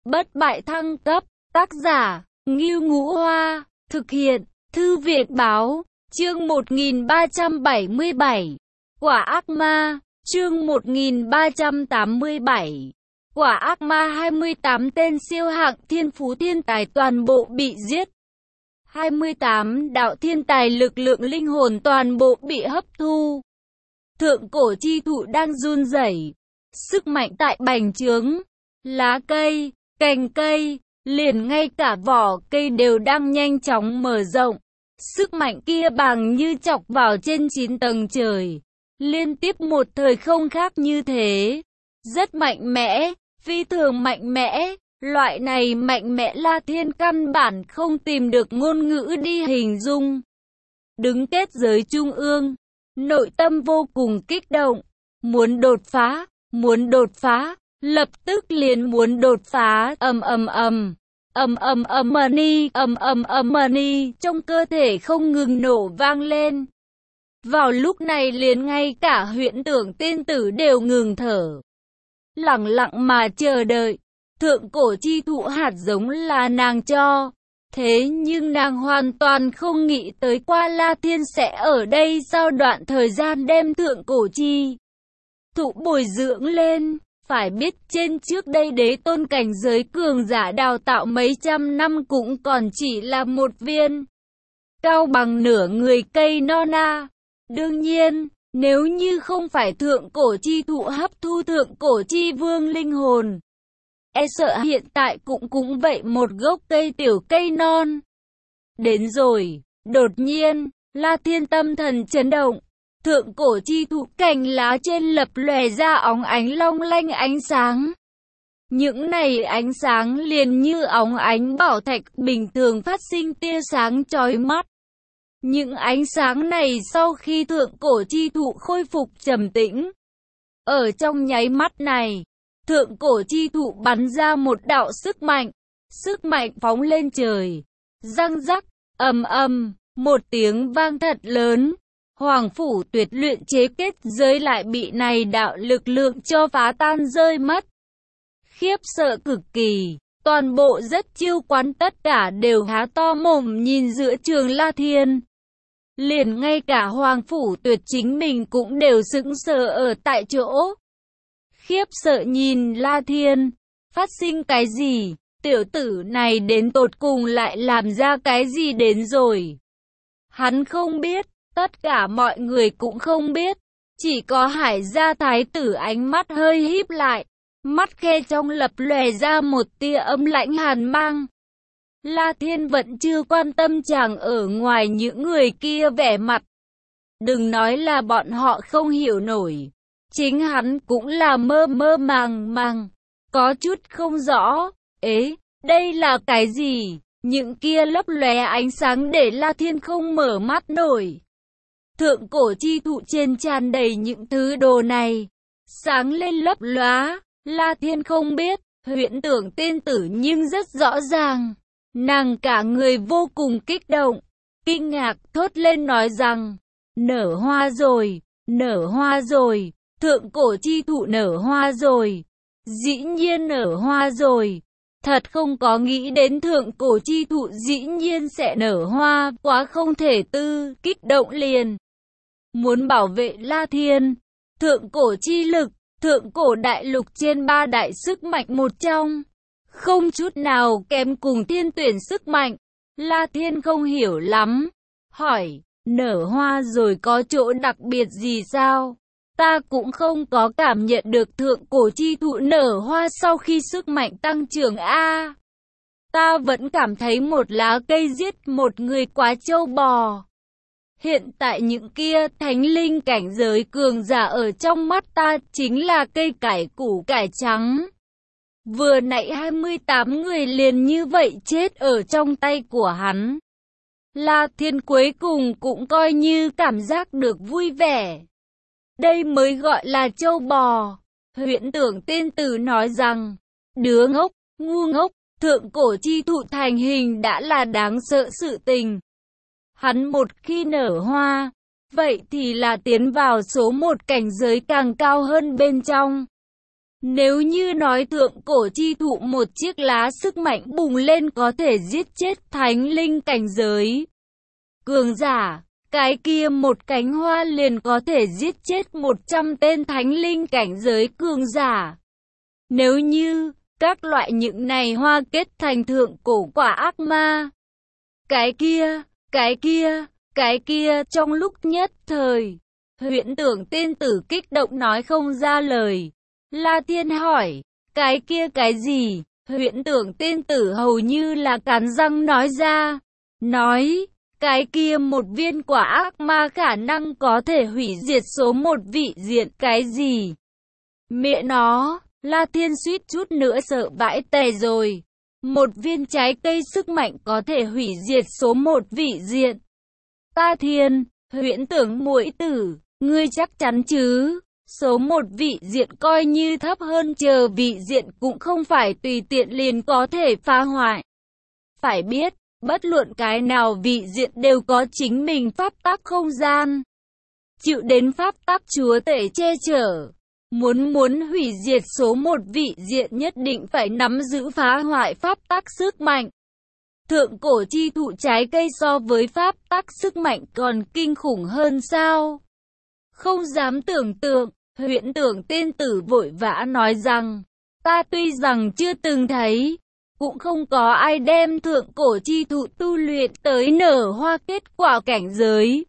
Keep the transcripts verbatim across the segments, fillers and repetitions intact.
bất bại thăng cấp, tác giả, Ngưu Ngũ Hoa, thực hiện, Thư viện Báo, chương một nghìn ba trăm bảy mươi bảy, Quả Ác Ma, chương một nghìn ba trăm tám mươi bảy, Quả Ác Ma. Hai mươi tám tên siêu hạng thiên phú thiên tài toàn bộ bị giết. hai mươi tám đạo thiên tài lực lượng linh hồn toàn bộ bị hấp thu. Thượng cổ chi thụ đang run rẩy, sức mạnh tại bành trướng, lá cây, cành cây, liền ngay cả vỏ cây đều đang nhanh chóng mở rộng. Sức mạnh kia bằng như chọc vào trên chín tầng trời, liên tiếp một thời không khác như thế. Rất mạnh mẽ, phi thường mạnh mẽ, loại này mạnh mẽ La Thiên căn bản không tìm được ngôn ngữ đi hình dung. Đứng kết giới trung ương, nội tâm vô cùng kích động, muốn đột phá, muốn đột phá, lập tức liền muốn đột phá. Ầm ầm ầm, ầm ầm ầm money, ầm ầm ầm money, trong cơ thể không ngừng nổ vang lên. Vào lúc này liền ngay cả Huyễn Tưởng tiên tử đều ngừng thở, lặng lặng mà chờ đợi. Thượng cổ chi thụ hạt giống là nàng cho, thế nhưng nàng hoàn toàn không nghĩ tới qua La Thiên sẽ ở đây sau đoạn thời gian đem thượng cổ chi thụ bồi dưỡng lên. Phải biết trên trước đây đế tôn cảnh giới cường giả đào tạo mấy trăm năm cũng còn chỉ là một viên cao bằng nửa người cây non a. Đương nhiên, nếu như không phải thượng cổ chi thụ hấp thu thượng cổ chi vương linh hồn, e sợ hiện tại cũng cũng vậy một gốc cây tiểu cây non. Đến rồi, đột nhiên, La Thiên tâm thần chấn động. Thượng cổ chi thụ cành lá trên lập lòe ra óng ánh long lanh ánh sáng. Những này ánh sáng liền như óng ánh bảo thạch bình thường phát sinh tia sáng chói mắt. Những ánh sáng này sau khi thượng cổ chi thụ khôi phục trầm tĩnh, ở trong nháy mắt này, thượng cổ chi thụ bắn ra một đạo sức mạnh, sức mạnh phóng lên trời. Răng rắc, ầm ầm, một tiếng vang thật lớn. Hoàng phủ tuyệt luyện chế kết giới lại bị này đạo lực lượng cho phá tan rơi mất. Khiếp sợ cực kỳ, toàn bộ rất chiêu quán tất cả đều há to mồm nhìn giữa trường La Thiên. Liền ngay cả Hoàng phủ tuyệt chính mình cũng đều sững sờ ở tại chỗ. Khiếp sợ nhìn La Thiên, phát sinh cái gì, tiểu tử này đến tột cùng lại làm ra cái gì đến rồi. Hắn không biết. Tất cả mọi người cũng không biết, chỉ có Hải gia thái tử ánh mắt hơi híp lại, mắt khe trong lập lòe ra một tia âm lãnh hàn mang. La Thiên vẫn chưa quan tâm chàng ở ngoài những người kia vẻ mặt. Đừng nói là bọn họ không hiểu nổi, chính hắn cũng là mơ mơ màng màng, có chút không rõ. Ế, đây là cái gì? Những kia lấp lóe ánh sáng để La Thiên không mở mắt nổi. Thượng cổ chi thụ trên tràn đầy những thứ đồ này, sáng lên lấp lóa. La Thiên không biết, Huyễn Tưởng tiên tử nhưng rất rõ ràng. Nàng cả người vô cùng kích động, kinh ngạc thốt lên nói rằng, nở hoa rồi, nở hoa rồi, thượng cổ chi thụ nở hoa rồi, dĩ nhiên nở hoa rồi. Thật không có nghĩ đến thượng cổ chi thụ dĩ nhiên sẽ nở hoa, quá không thể tư, kích động liền. Muốn bảo vệ La Thiên, thượng cổ chi lực, thượng cổ đại lục trên ba đại sức mạnh một trong, không chút nào kém cùng thiên tuyển sức mạnh. La Thiên không hiểu lắm, hỏi, nở hoa rồi có chỗ đặc biệt gì sao? Ta cũng không có cảm nhận được thượng cổ chi thụ nở hoa sau khi sức mạnh tăng trưởng a. Ta vẫn cảm thấy một lá cây giết một người quá trâu bò. Hiện tại những kia thánh linh cảnh giới cường giả ở trong mắt ta chính là cây cải củ cải trắng. Vừa nãy hai mươi tám người liền như vậy chết ở trong tay của hắn. La Thiên cuối cùng cũng coi như cảm giác được vui vẻ. Đây mới gọi là trâu bò. Huyễn Tưởng tiên tử nói rằng, đứa ngốc, ngu ngốc, thượng cổ chi thụ thành hình đã là đáng sợ sự tình. Hắn một khi nở hoa, vậy thì là tiến vào số một cảnh giới càng cao hơn bên trong. Nếu như nói thượng cổ chi thụ một chiếc lá sức mạnh bùng lên có thể giết chết thánh linh cảnh giới cường giả, cái kia một cánh hoa liền có thể giết chết một trăm tên thánh linh cảnh giới cường giả. Nếu như các loại những này hoa kết thành thượng cổ quả ác ma, cái kia, cái kia, cái kia trong lúc nhất thời, Huyễn Tưởng tiên tử kích động nói không ra lời. La Thiên hỏi, cái kia cái gì? Huyễn Tưởng tiên tử hầu như là cắn răng nói ra, nói, cái kia một viên quả ác ma khả năng có thể hủy diệt số một vị diện. Cái gì? Mẹ nó, La Thiên suýt chút nữa sợ vãi tè rồi. Một viên trái cây sức mạnh có thể hủy diệt số một vị diện. Ta Thiên, Huyễn Tưởng muội tử, ngươi chắc chắn chứ? Số một vị diện coi như thấp hơn chờ vị diện cũng không phải tùy tiện liền có thể phá hoại. Phải biết, bất luận cái nào vị diện đều có chính mình pháp tắc không gian. Chịu đến pháp tắc chúa tể che chở. Muốn muốn hủy diệt số một vị diện nhất định phải nắm giữ phá hoại pháp tắc sức mạnh. Thượng cổ chi thụ trái cây so với pháp tắc sức mạnh còn kinh khủng hơn sao? Không dám tưởng tượng, Huyễn Tưởng tiên tử vội vã nói rằng, ta tuy rằng chưa từng thấy, cũng không có ai đem thượng cổ chi thụ tu luyện tới nở hoa kết quả cảnh giới.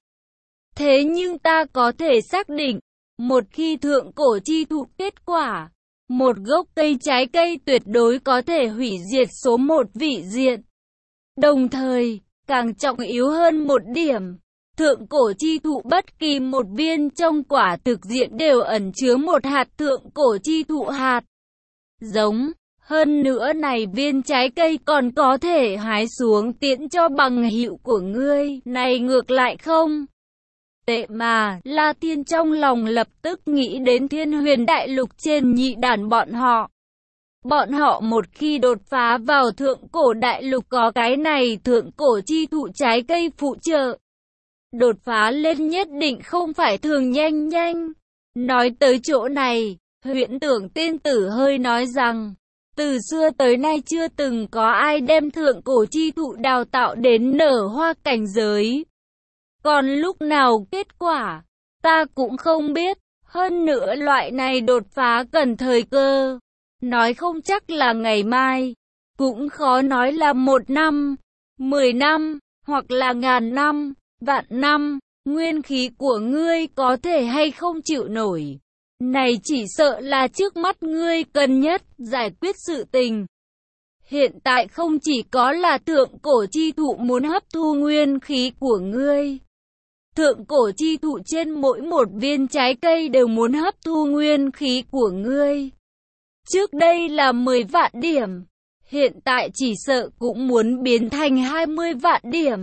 Thế nhưng ta có thể xác định, một khi thượng cổ chi thụ kết quả, một gốc cây trái cây tuyệt đối có thể hủy diệt số một vị diện. Đồng thời, càng trọng yếu hơn một điểm, thượng cổ chi thụ bất kỳ một viên trong quả thực diện đều ẩn chứa một hạt thượng cổ chi thụ hạt giống. Hơn nữa này viên trái cây còn có thể hái xuống tiễn cho bằng hữu của ngươi. Này ngược lại không tệ mà. La Thiên trong lòng lập tức nghĩ đến Thiên Huyền Đại Lục trên nhị đàn bọn họ. Bọn họ một khi đột phá vào thượng cổ đại lục có cái này thượng cổ chi thụ trái cây phụ trợ, đột phá lên nhất định không phải thường nhanh nhanh. Nói tới chỗ này, Huyễn Tưởng tiên tử hơi nói rằng, từ xưa tới nay chưa từng có ai đem thượng cổ chi thụ đào tạo đến nở hoa cảnh giới. Còn lúc nào kết quả, ta cũng không biết. Hơn nữa loại này đột phá cần thời cơ. Nói không chắc là ngày mai, cũng khó nói là một năm, mười năm, hoặc là ngàn năm, vạn năm. Nguyên khí của ngươi có thể hay không chịu nổi. Này chỉ sợ là trước mắt ngươi cần nhất giải quyết sự tình. Hiện tại không chỉ có là thượng cổ chi thụ muốn hấp thu nguyên khí của ngươi. Thượng cổ chi thụ trên mỗi một viên trái cây đều muốn hấp thu nguyên khí của ngươi. Trước đây là mười vạn điểm, hiện tại chỉ sợ cũng muốn biến thành hai mươi vạn điểm.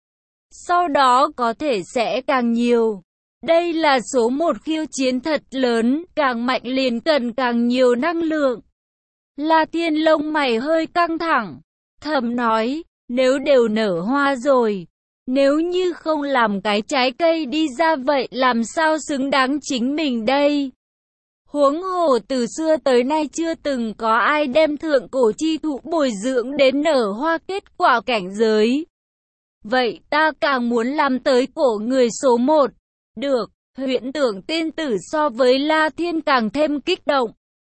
Sau đó có thể sẽ càng nhiều. Đây là số một khiêu chiến thật lớn, càng mạnh liền cần càng nhiều năng lượng. La Thiên lông mày hơi căng thẳng, thầm nói, nếu đều nở hoa rồi, nếu như không làm cái trái cây đi ra vậy làm sao xứng đáng chính mình đây? Huống hồ từ xưa tới nay chưa từng có ai đem thượng cổ chi thụ bồi dưỡng đến nở hoa kết quả cảnh giới. Vậy ta càng muốn làm tới cổ người số một. Được, Huyễn Tưởng tiên tử so với La Thiên càng thêm kích động.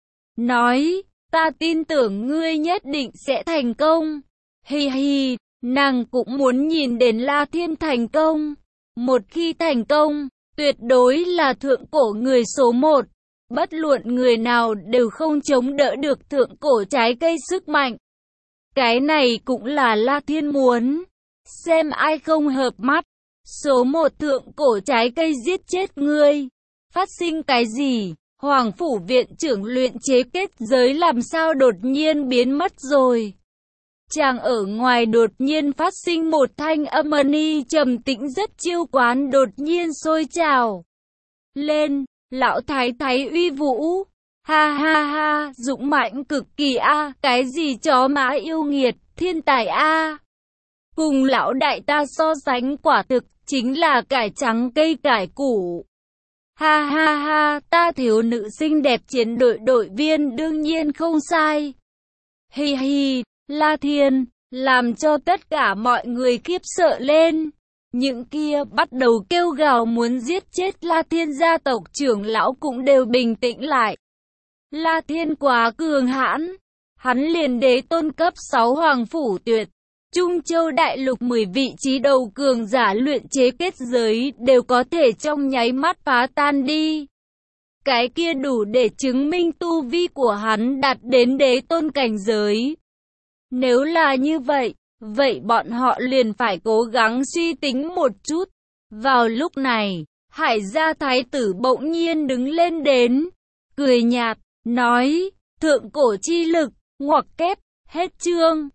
Nói, ta tin tưởng ngươi nhất định sẽ thành công. Hi hi, nàng cũng muốn nhìn đến La Thiên thành công. Một khi thành công, tuyệt đối là thượng cổ người số một. Bất luận người nào đều không chống đỡ được thượng cổ trái cây sức mạnh. Cái này cũng là La Thiên muốn. Xem ai không hợp mắt. Số một thượng cổ trái cây giết chết ngươi. Phát sinh cái gì? Hoàng phủ viện trưởng luyện chế kết giới làm sao đột nhiên biến mất rồi? Chàng ở ngoài đột nhiên phát sinh một thanh âm ni trầm tĩnh rất chiêu quán đột nhiên sôi trào lên. Lão thái thái uy vũ. Ha ha ha, dũng mạnh cực kỳ a, cái gì chó mã yêu nghiệt, thiên tài a. Cùng lão đại ta so sánh quả thực chính là cải trắng cây cải củ. Ha ha ha, ta thiếu nữ xinh đẹp chiến đội đội viên đương nhiên không sai. Hi hi, La Thiên, làm cho tất cả mọi người khiếp sợ lên. Những kia bắt đầu kêu gào muốn giết chết La Thiên, gia tộc trưởng lão cũng đều bình tĩnh lại. La Thiên quá cường hãn, hắn liền đế tôn cấp sáu hoàng phủ tuyệt. Trung Châu Đại Lục mười vị trí đầu cường giả luyện chế kết giới đều có thể trong nháy mắt phá tan đi. Cái kia đủ để chứng minh tu vi của hắn đạt đến đế tôn cảnh giới. Nếu là như vậy, vậy bọn họ liền phải cố gắng suy tính một chút. Vào lúc này, Hải gia thái tử bỗng nhiên đứng lên đến, cười nhạt, nói, thượng cổ chi lực, ngoặc kép, hết chương.